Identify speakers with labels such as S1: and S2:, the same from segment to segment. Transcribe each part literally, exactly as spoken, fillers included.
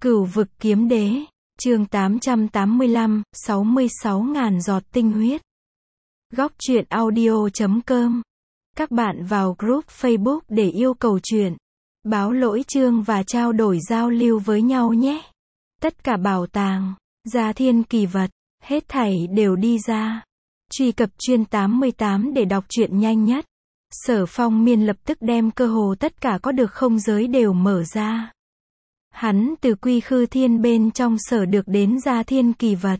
S1: Cửu vực kiếm đế, chương tám trăm tám mươi lăm, sáu mươi sáu ngàn giọt tinh huyết. Góc truyện audio chấm com. Các bạn vào group Facebook để yêu cầu truyện, báo lỗi chương và trao đổi giao lưu với nhau nhé. Tất cả bảo tàng, gia thiên kỳ vật, hết thảy đều đi ra. Truy cập chuyên tám mươi tám để đọc truyện nhanh nhất. Sở Phong Miên lập tức đem cơ hồ tất cả có được không giới đều mở ra. Hắn từ Quy Khư Thiên bên trong sở được đến gia thiên kỳ vật.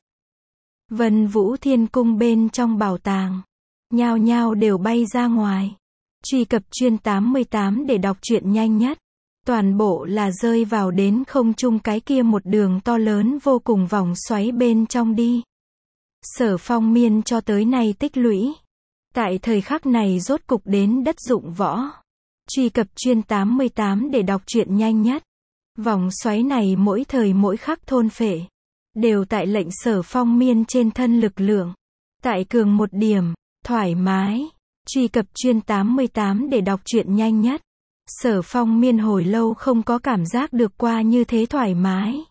S1: Vân Vũ Thiên Cung bên trong bảo tàng, nhao nhao đều bay ra ngoài. Truy cập chuyên tám mươi tám để đọc truyện nhanh nhất. Toàn bộ là rơi vào đến không trung cái kia một đường to lớn vô cùng vòng xoáy bên trong đi. Sở Phong Miên cho tới nay tích lũy, tại thời khắc này rốt cục đến đất dụng võ. Truy cập chuyên tám mươi tám để đọc truyện nhanh nhất. Vòng xoáy này mỗi thời mỗi khắc thôn phệ, đều tại lệnh Sở Phong Miên trên thân lực lượng. Tại cường một điểm, thoải mái. Truy cập chuyên tám mươi tám để đọc truyện nhanh nhất. Sở Phong Miên hồi lâu không có cảm giác được qua như thế thoải mái.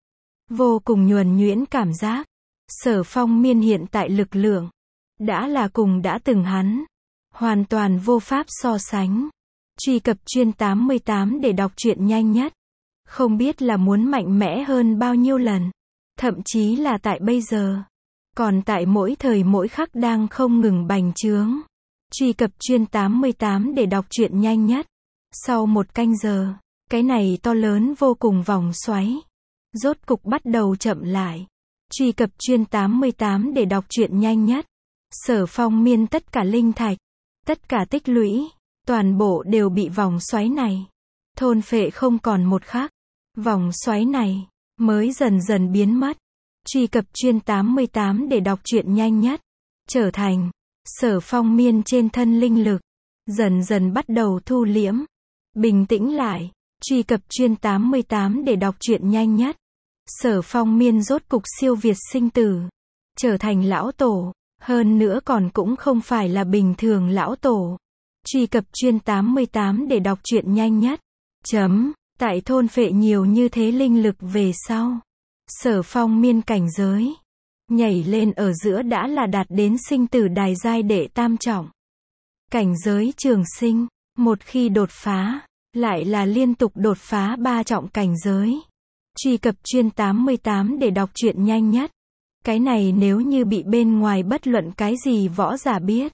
S1: Vô cùng nhuần nhuyễn cảm giác. Sở Phong Miên hiện tại lực lượng, đã là cùng đã từng hắn. Hoàn toàn vô pháp so sánh. Truy cập chuyên tám mươi tám để đọc truyện nhanh nhất. Không biết là muốn mạnh mẽ hơn bao nhiêu lần. Thậm chí là tại bây giờ. Còn tại mỗi thời mỗi khắc đang không ngừng bành trướng. Truy cập chuyên tám mươi tám để đọc truyện nhanh nhất. Sau một canh giờ, cái này to lớn vô cùng vòng xoáy, rốt cục bắt đầu chậm lại. Truy cập chuyên tám mươi tám để đọc truyện nhanh nhất. Sở Phong Miên tất cả linh thạch, tất cả tích lũy, toàn bộ đều bị vòng xoáy này thôn phệ không còn một khắc. Vòng xoáy này mới dần dần biến mất. Truy cập chuyên tám mươi tám để đọc truyện nhanh nhất. Trở thành Sở Phong Miên trên thân linh lực dần dần bắt đầu thu liễm, bình tĩnh lại. Truy cập chuyên tám mươi tám để đọc truyện nhanh nhất. Sở Phong Miên rốt cục siêu việt sinh tử, trở thành lão tổ, hơn nữa còn cũng không phải là bình thường lão tổ. Truy cập chuyên tám mươi tám để đọc truyện nhanh nhất. Chấm, tại thôn phệ nhiều như thế linh lực về sau, Sở Phong Miên cảnh giới nhảy lên ở giữa đã là đạt đến sinh tử đài giai đệ tam trọng. Cảnh giới trường sinh, một khi đột phá, lại là liên tục đột phá ba trọng cảnh giới. Truy cập chuyên tám mươi tám để đọc truyện nhanh nhất. Cái này nếu như bị bên ngoài bất luận cái gì võ giả biết,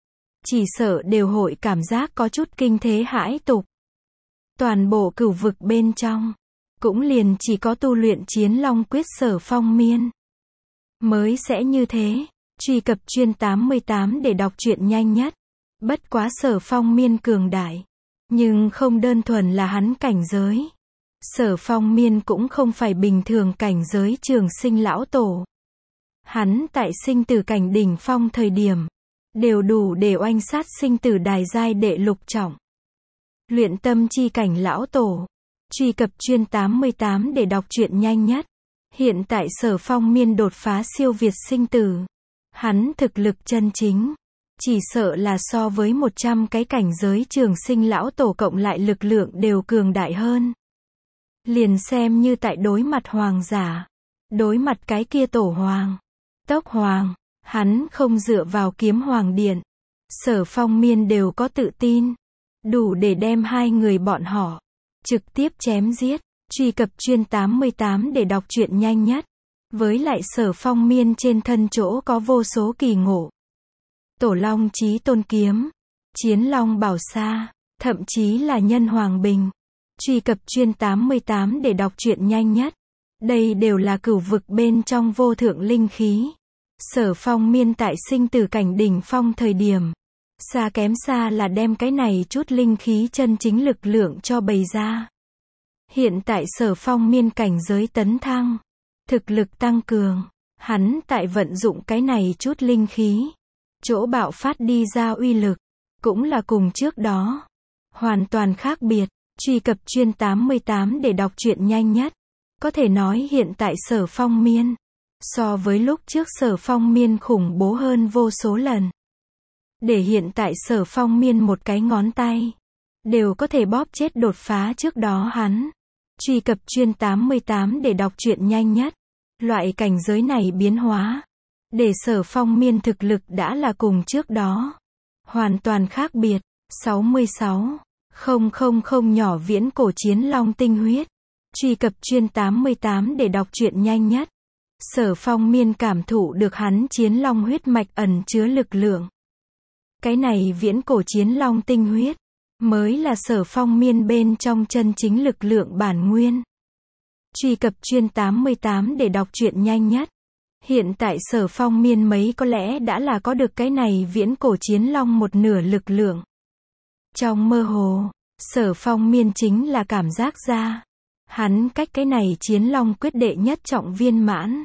S1: chỉ sợ đều hội cảm giác có chút kinh thế hãi tục. Toàn bộ cửu vực bên trong, cũng liền chỉ có tu luyện Chiến Long Quyết Sở Phong Miên mới sẽ như thế. Truy cập chuyên tám mươi tám để đọc truyện nhanh nhất. Bất quá Sở Phong Miên cường đại, nhưng không đơn thuần là hắn cảnh giới. Sở Phong Miên cũng không phải bình thường cảnh giới trường sinh lão tổ. Hắn tại sinh tử cảnh đỉnh phong thời điểm, đều đủ để oanh sát sinh tử đài giai đệ lục trọng. Luyện tâm chi cảnh lão tổ. Truy cập chuyên tám mươi tám để đọc truyện nhanh nhất. Hiện tại Sở Phong Miên đột phá siêu việt sinh tử. Hắn thực lực chân chính, chỉ sợ là so với một trăm cái cảnh giới trường sinh lão tổ cộng lại lực lượng đều cường đại hơn. Liền xem như tại đối mặt hoàng giả, đối mặt cái kia tổ hoàng, tốc hoàng, hắn không dựa vào kiếm hoàng điện, Sở Phong Miên đều có tự tin, đủ để đem hai người bọn họ trực tiếp chém giết. Truy cập chuyên tám mươi tám để đọc truyện nhanh nhất. Với lại Sở Phong Miên trên thân chỗ có vô số kỳ ngộ. Tổ Long Chí Tôn Kiếm, Chiến Long Bảo Sa, thậm chí là Nhân Hoàng Bình. Truy cập chuyên tám mươi tám để đọc truyện nhanh nhất. Đây đều là cửu vực bên trong vô thượng linh khí. Sở Phong Miên tại sinh tử cảnh đỉnh phong thời điểm, xa kém xa là đem cái này chút linh khí chân chính lực lượng cho bày ra. Hiện tại Sở Phong Miên cảnh giới tấn thăng, thực lực tăng cường, hắn tại vận dụng cái này chút linh khí, chỗ bạo phát đi ra uy lực, cũng là cùng trước đó hoàn toàn khác biệt. Truy cập chuyên tám mươi tám để đọc truyện nhanh nhất. Có thể nói hiện tại Sở Phong Miên, so với lúc trước Sở Phong Miên khủng bố hơn vô số lần. Để hiện tại Sở Phong Miên một cái ngón tay, đều có thể bóp chết đột phá trước đó hắn. Truy cập chuyên tám mươi tám để đọc truyện nhanh nhất. Loại cảnh giới này biến hóa. Để Sở Phong Miên thực lực đã là cùng trước đó. Hoàn toàn khác biệt. sáu mươi sáu nghìn nhỏ viễn cổ chiến long tinh huyết. Truy cập chuyên tám mươi tám để đọc truyện nhanh nhất. Sở Phong Miên cảm thụ được hắn chiến long huyết mạch ẩn chứa lực lượng. Cái này viễn cổ chiến long tinh huyết mới là Sở Phong Miên bên trong chân chính lực lượng bản nguyên. Truy cập chuyên tám mươi tám để đọc truyện nhanh nhất. Hiện tại Sở Phong Miên mấy có lẽ đã là có được cái này viễn cổ chiến long một nửa lực lượng. Trong mơ hồ, Sở Phong Miên chính là cảm giác ra, hắn cách cái này chiến long quyết đệ nhất trọng viên mãn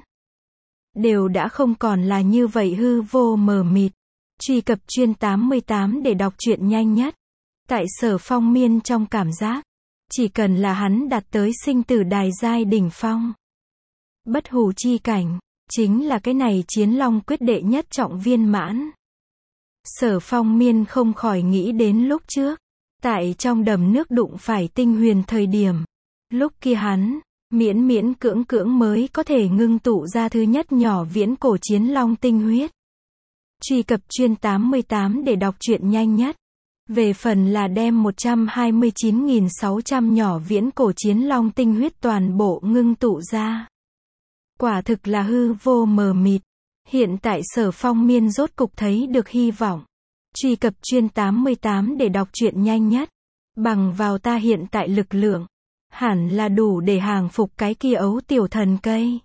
S1: đều đã không còn là như vậy hư vô mờ mịt. Truy cập chuyên tám mươi tám để đọc truyện nhanh nhất. Tại Sở Phong Miên trong cảm giác, chỉ cần là hắn đạt tới sinh tử đài giai đỉnh phong, bất hủ chi cảnh, chính là cái này chiến long quyết đệ nhất trọng viên mãn. Sở Phong Miên không khỏi nghĩ đến lúc trước, tại trong đầm nước đụng phải tinh huyền thời điểm. Lúc kia hắn, miễn miễn cưỡng cưỡng mới có thể ngưng tụ ra thứ nhất nhỏ viễn cổ chiến long tinh huyết. Truy cập chuyên tám mươi tám để đọc truyện nhanh nhất. Về phần là đem một trăm hai mươi chín nghìn sáu trăm nhỏ viễn cổ chiến long tinh huyết toàn bộ ngưng tụ ra. Quả thực là hư vô mờ mịt. Hiện tại Sở Phong Miên rốt cục thấy được hy vọng. Truy cập chuyên tám mươi tám để đọc truyện nhanh nhất. Bằng vào ta hiện tại lực lượng, hẳn là đủ để hàng phục cái kia ấu tiểu thần cây.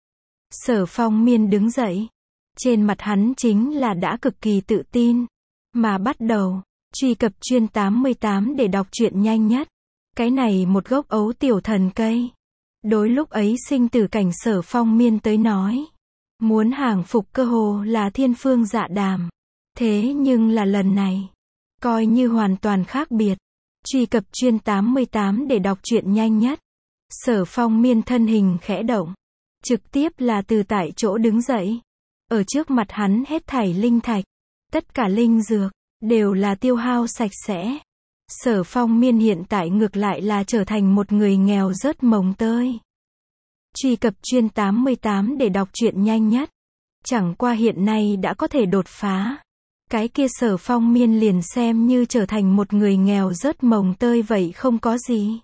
S1: Sở Phong Miên đứng dậy. Trên mặt hắn chính là đã cực kỳ tự tin. Mà bắt đầu, truy cập chuyên tám mươi tám để đọc truyện nhanh nhất. Cái này một gốc ấu tiểu thần cây. Đối lúc ấy sinh tử cảnh Sở Phong Miên tới nói, muốn hàng phục cơ hồ là thiên phương dạ đàm. Thế nhưng là lần này, coi như hoàn toàn khác biệt. Truy cập chuyên tám mươi tám để đọc truyện nhanh nhất. Sở Phong Miên thân hình khẽ động, trực tiếp là từ tại chỗ đứng dậy. Ở trước mặt hắn hết thảy linh thạch, tất cả linh dược, đều là tiêu hao sạch sẽ. Sở Phong Miên hiện tại ngược lại là trở thành một người nghèo rớt mồng tơi. Truy cập chuyên tám mươi tám để đọc truyện nhanh nhất. Chẳng qua hiện nay đã có thể đột phá. Cái kia Sở Phong Miên liền xem như trở thành một người nghèo rớt mồng tơi vậy không có gì.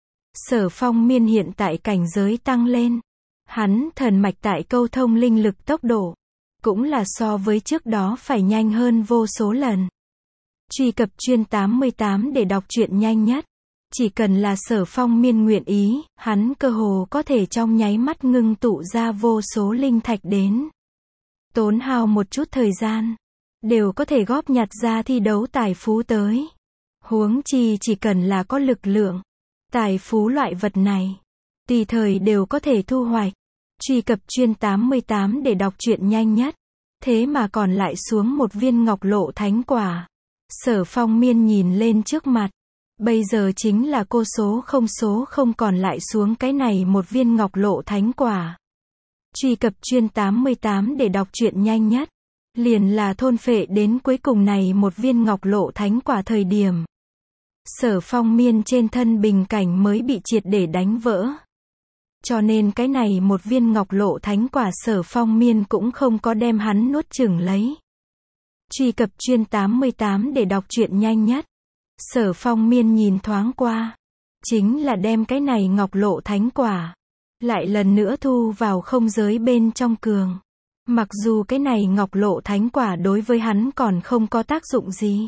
S1: Sở Phong Miên hiện tại cảnh giới tăng lên. Hắn thần mạch tại câu thông linh lực tốc độ, cũng là so với trước đó phải nhanh hơn vô số lần. Truy cập chuyên tám mươi tám để đọc truyện nhanh nhất. Chỉ cần là Sở Phong Miên nguyện ý, hắn cơ hồ có thể trong nháy mắt ngưng tụ ra vô số linh thạch đến. Tốn hao một chút thời gian, đều có thể góp nhặt ra thi đấu tài phú tới. Huống chi chỉ cần là có lực lượng, tài phú loại vật này, tùy thời đều có thể thu hoạch. Truy cập chuyên tám mươi tám để đọc truyện nhanh nhất. Thế mà còn lại xuống một viên ngọc lộ thánh quả. Sở Phong Miên nhìn lên trước mặt. Bây giờ chính là cô số không số không còn lại xuống cái này một viên ngọc lộ thánh quả. Truy cập chuyên tám mươi tám để đọc truyện nhanh nhất. Liền là thôn phệ đến cuối cùng này một viên ngọc lộ thánh quả thời điểm. Sở Phong Miên trên thân bình cảnh mới bị triệt để đánh vỡ. Cho nên cái này một viên ngọc lộ thánh quả Sở Phong Miên cũng không có đem hắn nuốt chửng lấy. Truy cập chuyên tám mươi tám để đọc truyện nhanh nhất. Sở Phong Miên nhìn thoáng qua, chính là đem cái này ngọc lộ thánh quả lại lần nữa thu vào không giới bên trong cường. Mặc dù cái này ngọc lộ thánh quả đối với hắn còn không có tác dụng gì,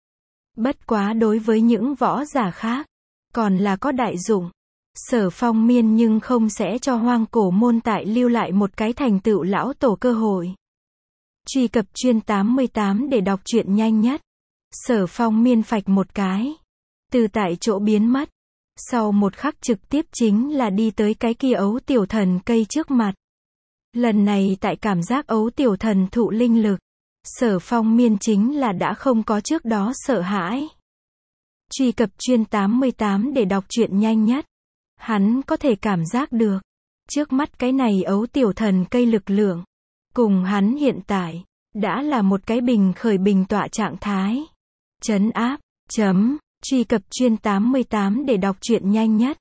S1: bất quá đối với những võ giả khác còn là có đại dụng. Sở Phong Miên nhưng không sẽ cho hoang cổ môn tại lưu lại một cái thành tựu lão tổ cơ hội. Truy cập chuyên tám mươi tám để đọc truyện nhanh nhất. Sở Phong Miên phạch một cái, từ tại chỗ biến mất. Sau một khắc trực tiếp chính là đi tới cái kia ấu tiểu thần cây trước mặt. Lần này tại cảm giác ấu tiểu thần thụ linh lực, Sở Phong Miên chính là đã không có trước đó sợ hãi. Truy cập chuyên tám mươi tám để đọc truyện nhanh nhất. Hắn có thể cảm giác được, trước mắt cái này ấu tiểu thần cây lực lượng, cùng hắn hiện tại, đã là một cái bình khởi bình tọa trạng thái. Trấn áp, chấm, truy cập chuyên tám mươi tám để đọc truyện nhanh nhất.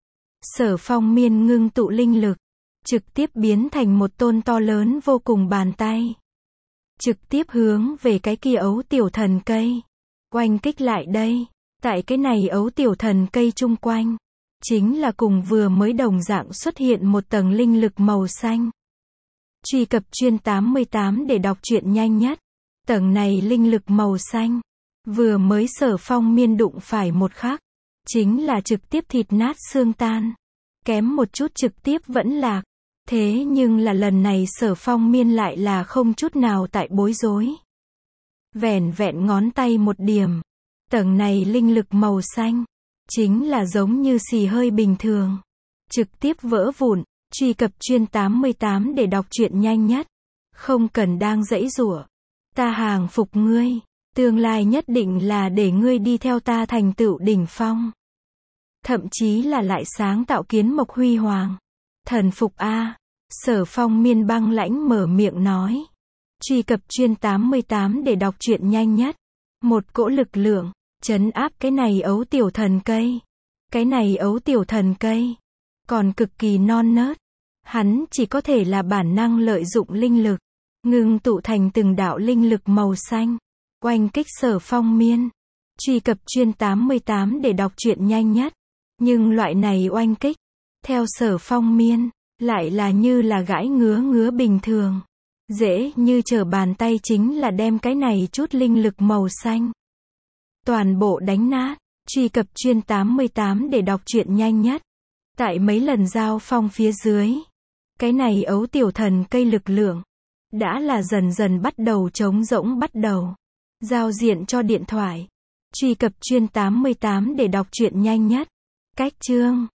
S1: Sở Phong Miên ngưng tụ linh lực, trực tiếp biến thành một tôn to lớn vô cùng bàn tay. Trực tiếp hướng về cái kia ấu tiểu thần cây. Oanh kích lại đây. Tại cái này ấu tiểu thần cây chung quanh. Chính là cùng vừa mới đồng dạng xuất hiện một tầng linh lực màu xanh. Truy cập chuyên tám mươi tám để đọc truyện nhanh nhất. Tầng này linh lực màu xanh. Vừa mới Sở Phong Miên đụng phải một khắc. Chính là trực tiếp thịt nát xương tan. Kém một chút trực tiếp vẫn lạc. Thế nhưng là lần này Sở Phong Miên lại là không chút nào tại bối rối. Vẻn vẹn ngón tay một điểm. Tầng này linh lực màu xanh. Chính là giống như xì hơi bình thường. Trực tiếp vỡ vụn. Truy cập chuyên tám mươi tám để đọc truyện nhanh nhất. Không cần đang giãy giụa. Ta hàng phục ngươi. Tương lai nhất định là để ngươi đi theo ta thành tựu đỉnh phong. Thậm chí là lại sáng tạo kiến mộc huy hoàng. Thần phục a. Sở Phong Miên băng lãnh mở miệng nói. Truy cập chuyên tám mươi tám để đọc truyện nhanh nhất. Một cỗ lực lượng, trấn áp cái này ấu tiểu thần cây. Cái này ấu tiểu thần cây. Còn cực kỳ non nớt. Hắn chỉ có thể là bản năng lợi dụng linh lực. Ngưng tụ thành từng đạo linh lực màu xanh. Oanh kích Sở Phong Miên. Truy cập chuyên tám mươi tám để đọc truyện nhanh nhất. Nhưng loại này oanh kích. Theo Sở Phong Miên. Lại là như là gãi ngứa ngứa bình thường. Dễ như trở bàn tay chính là đem cái này chút linh lực màu xanh. Toàn bộ đánh nát. Truy cập chuyên tám mươi tám để đọc truyện nhanh nhất. Tại mấy lần giao phong phía dưới. Cái này ấu tiểu thần cây lực lượng. Đã là dần dần bắt đầu trống rỗng bắt đầu. Giao diện cho điện thoại. Truy cập chuyên tám mươi tám để đọc truyện nhanh nhất. Cách chương.